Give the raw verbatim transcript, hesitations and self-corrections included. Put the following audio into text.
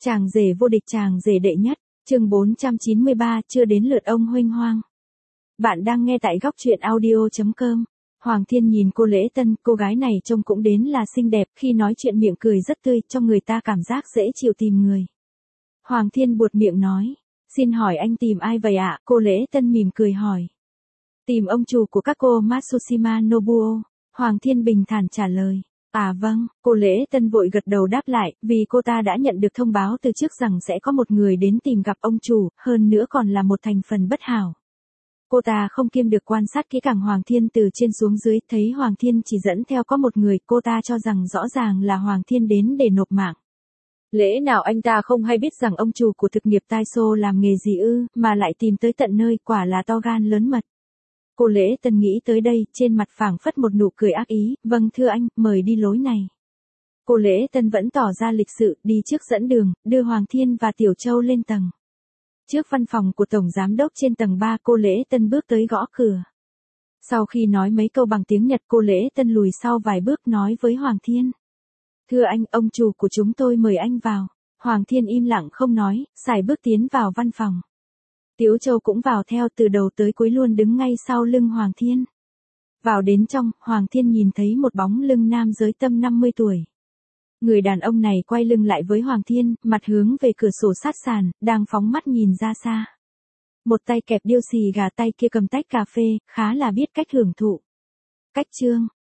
Chàng rể vô địch chàng rể đệ nhất, chương bốn trăm chín mươi ba chưa đến lượt ông huênh hoang. Bạn đang nghe tại góc truyện audio chấm com. Hoàng Thiên nhìn cô Lễ Tân, cô gái này trông cũng đến là xinh đẹp, khi nói chuyện miệng cười rất tươi, cho người ta cảm giác dễ chịu tìm người. Hoàng Thiên buột miệng nói, xin hỏi anh tìm ai vậy ạ? Cô Lễ Tân mỉm cười hỏi. Tìm ông chủ của các cô Matsushima Nobuo. Hoàng Thiên bình thản trả lời. À vâng, cô Lễ Tân vội gật đầu đáp lại, vì cô ta đã nhận được thông báo từ trước rằng sẽ có một người đến tìm gặp ông chủ, hơn nữa còn là một thành phần bất hảo. Cô ta không kiêm được quan sát kỹ càng Hoàng Thiên từ trên xuống dưới, thấy Hoàng Thiên chỉ dẫn theo có một người, cô ta cho rằng rõ ràng là Hoàng Thiên đến để nộp mạng. Lẽ nào anh ta không hay biết rằng ông chủ của thực nghiệp Taiso làm nghề gì ư, mà lại tìm tới tận nơi, quả là to gan lớn mật. Cô Lễ Tân nghĩ tới đây, trên mặt phảng phất một nụ cười ác ý, vâng thưa anh, mời đi lối này. Cô Lễ Tân vẫn tỏ ra lịch sự, đi trước dẫn đường, đưa Hoàng Thiên và Tiểu Châu lên tầng. Trước văn phòng của Tổng Giám đốc trên tầng ba, cô Lễ Tân bước tới gõ cửa. Sau khi nói mấy câu bằng tiếng Nhật, cô Lễ Tân lùi sau vài bước nói với Hoàng Thiên. Thưa anh, ông chủ của chúng tôi mời anh vào. Hoàng Thiên im lặng không nói, sải bước tiến vào văn phòng. Tiểu Châu cũng vào theo, từ đầu tới cuối luôn đứng ngay sau lưng Hoàng Thiên. Vào đến trong, Hoàng Thiên nhìn thấy một bóng lưng nam giới tầm năm mươi tuổi. Người đàn ông này quay lưng lại với Hoàng Thiên, mặt hướng về cửa sổ sát sàn, đang phóng mắt nhìn ra xa. Một tay kẹp điêu xì gà, tay kia cầm tách cà phê, khá là biết cách hưởng thụ. Cách chương,